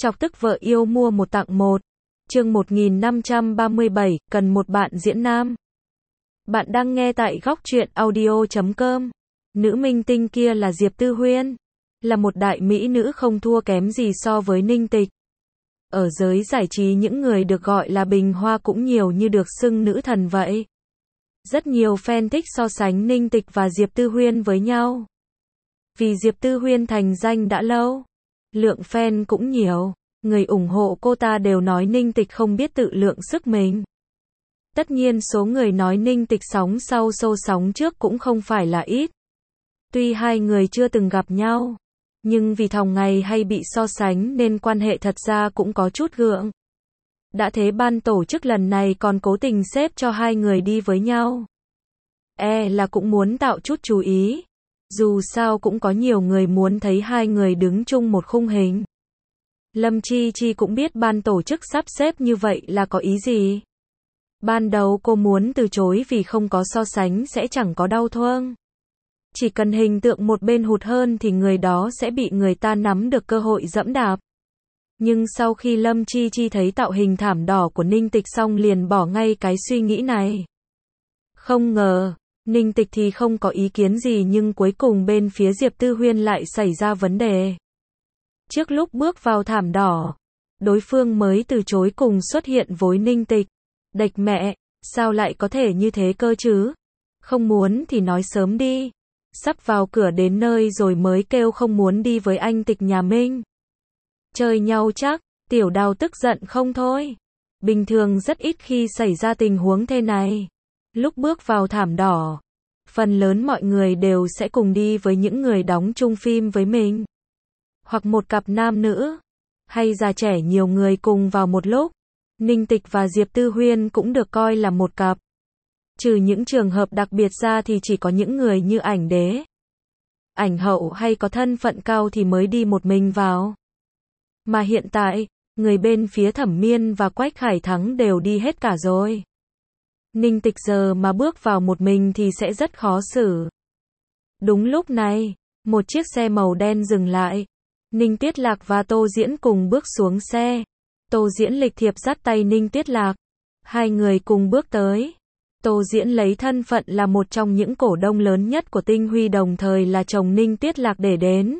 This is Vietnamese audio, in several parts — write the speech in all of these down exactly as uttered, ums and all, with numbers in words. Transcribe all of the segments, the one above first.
Chọc tức vợ yêu mua một tặng một. Chương một nghìn năm trăm ba mươi bảy, cần một bạn diễn nam. Bạn đang nghe tại góc truyện audio chấm com. Nữ minh tinh kia là Diệp Tư Huyên, là một đại mỹ nữ không thua kém gì so với Ninh Tịch. Ở giới giải trí những người được gọi là bình hoa cũng nhiều như được xưng nữ thần vậy. Rất nhiều fan thích so sánh Ninh Tịch và Diệp Tư Huyên với nhau. Vì Diệp Tư Huyên thành danh đã lâu, lượng fan cũng nhiều, người ủng hộ cô ta đều nói Ninh Tịch không biết tự lượng sức mình. Tất nhiên số người nói Ninh Tịch sóng sau sâu sóng trước cũng không phải là ít. Tuy hai người chưa từng gặp nhau, nhưng vì thòng ngày hay bị so sánh nên quan hệ thật ra cũng có chút gượng. Đã thế ban tổ chức lần này còn cố tình xếp cho hai người đi với nhau. E là cũng muốn tạo chút chú ý. Dù sao cũng có nhiều người muốn thấy hai người đứng chung một khung hình. Lâm Chi Chi cũng biết ban tổ chức sắp xếp như vậy là có ý gì. Ban đầu cô muốn từ chối vì không có so sánh sẽ chẳng có đau thương. Chỉ cần hình tượng một bên hụt hơn thì người đó sẽ bị người ta nắm được cơ hội dẫm đạp. Nhưng sau khi Lâm Chi Chi thấy tạo hình thảm đỏ của Ninh Tịch xong liền bỏ ngay cái suy nghĩ này. Không ngờ, Ninh Tịch thì không có ý kiến gì nhưng cuối cùng bên phía Diệp Tư Huyên lại xảy ra vấn đề. Trước lúc bước vào thảm đỏ, đối phương mới từ chối cùng xuất hiện với Ninh Tịch. Đệch mẹ, sao lại có thể như thế cơ chứ? Không muốn thì nói sớm đi. Sắp vào cửa đến nơi rồi mới kêu không muốn đi với anh Tịch nhà mình. Chơi nhau chắc, Tiểu Đào tức giận không thôi. Bình thường rất ít khi xảy ra tình huống thế này. Lúc bước vào thảm đỏ, phần lớn mọi người đều sẽ cùng đi với những người đóng chung phim với mình. Hoặc một cặp nam nữ, hay già trẻ nhiều người cùng vào một lúc. Ninh Tịch và Diệp Tư Huyên cũng được coi là một cặp. Trừ những trường hợp đặc biệt ra thì chỉ có những người như ảnh đế, ảnh hậu hay có thân phận cao thì mới đi một mình vào. Mà hiện tại, người bên phía Thẩm Miên và Quách Khải Thắng đều đi hết cả rồi. Ninh Tịch giờ mà bước vào một mình thì sẽ rất khó xử. Đúng lúc này, một chiếc xe màu đen dừng lại. Ninh Tuyết Lạc và Tô Diễn cùng bước xuống xe. Tô Diễn lịch thiệp dắt tay Ninh Tuyết Lạc. Hai người cùng bước tới. Tô Diễn lấy thân phận là một trong những cổ đông lớn nhất của Tinh Huy đồng thời là chồng Ninh Tuyết Lạc để đến.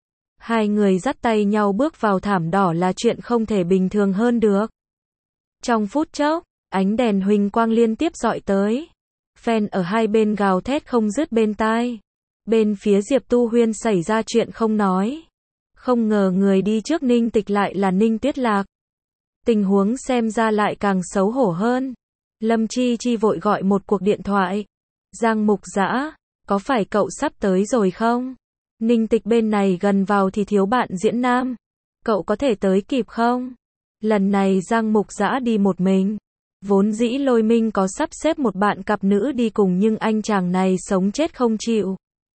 Hai người dắt tay nhau bước vào thảm đỏ là chuyện không thể bình thường hơn được. Trong phút chốc, ánh đèn huỳnh quang liên tiếp dọi tới. Fan ở hai bên gào thét không dứt bên tai. Bên phía Diệp Tư Huyên xảy ra chuyện không nói. Không ngờ người đi trước Ninh Tịch lại là Ninh Tuyết Lạc. Tình huống xem ra lại càng xấu hổ hơn. Lâm Chi Chi vội gọi một cuộc điện thoại. Giang Mục Dã, có phải cậu sắp tới rồi không? Ninh Tịch bên này gần vào thì thiếu bạn diễn nam. Cậu có thể tới kịp không? Lần này Giang Mục Dã đi một mình. Vốn dĩ Lôi Minh có sắp xếp một bạn cặp nữ đi cùng nhưng anh chàng này sống chết không chịu.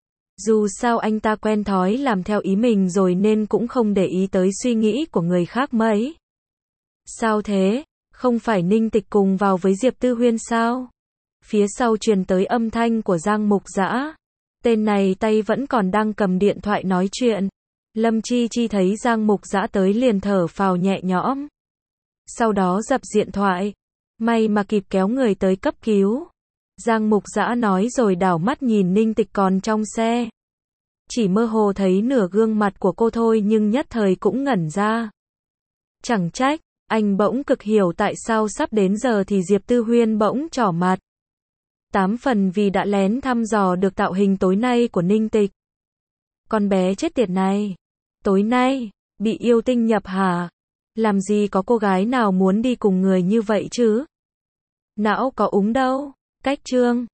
Dù sao anh ta quen thói làm theo ý mình rồi nên cũng không để ý tới suy nghĩ của người khác mấy. Sao thế? Không phải Ninh Tịch cùng vào với Diệp Tư Huyên sao? Phía sau truyền tới âm thanh của Giang Mục Dã. Tên này tay vẫn còn đang cầm điện thoại nói chuyện. Lâm Chi Chi thấy Giang Mục Dã tới liền thở phào nhẹ nhõm. Sau đó dập điện thoại. May mà kịp kéo người tới cấp cứu. Giang Mục Dã nói rồi đảo mắt nhìn Ninh Tịch còn trong xe. Chỉ mơ hồ thấy nửa gương mặt của cô thôi nhưng nhất thời cũng ngẩn ra. Chẳng trách, anh bỗng cực hiểu tại sao sắp đến giờ thì Diệp Tư Huyên bỗng trỏ mặt. Tám phần vì đã lén thăm dò được tạo hình tối nay của Ninh Tịch. Con bé chết tiệt này. Tối nay, bị yêu tinh nhập hả? Làm gì có cô gái nào muốn đi cùng người như vậy chứ? Não có úng đâu. Cách chương.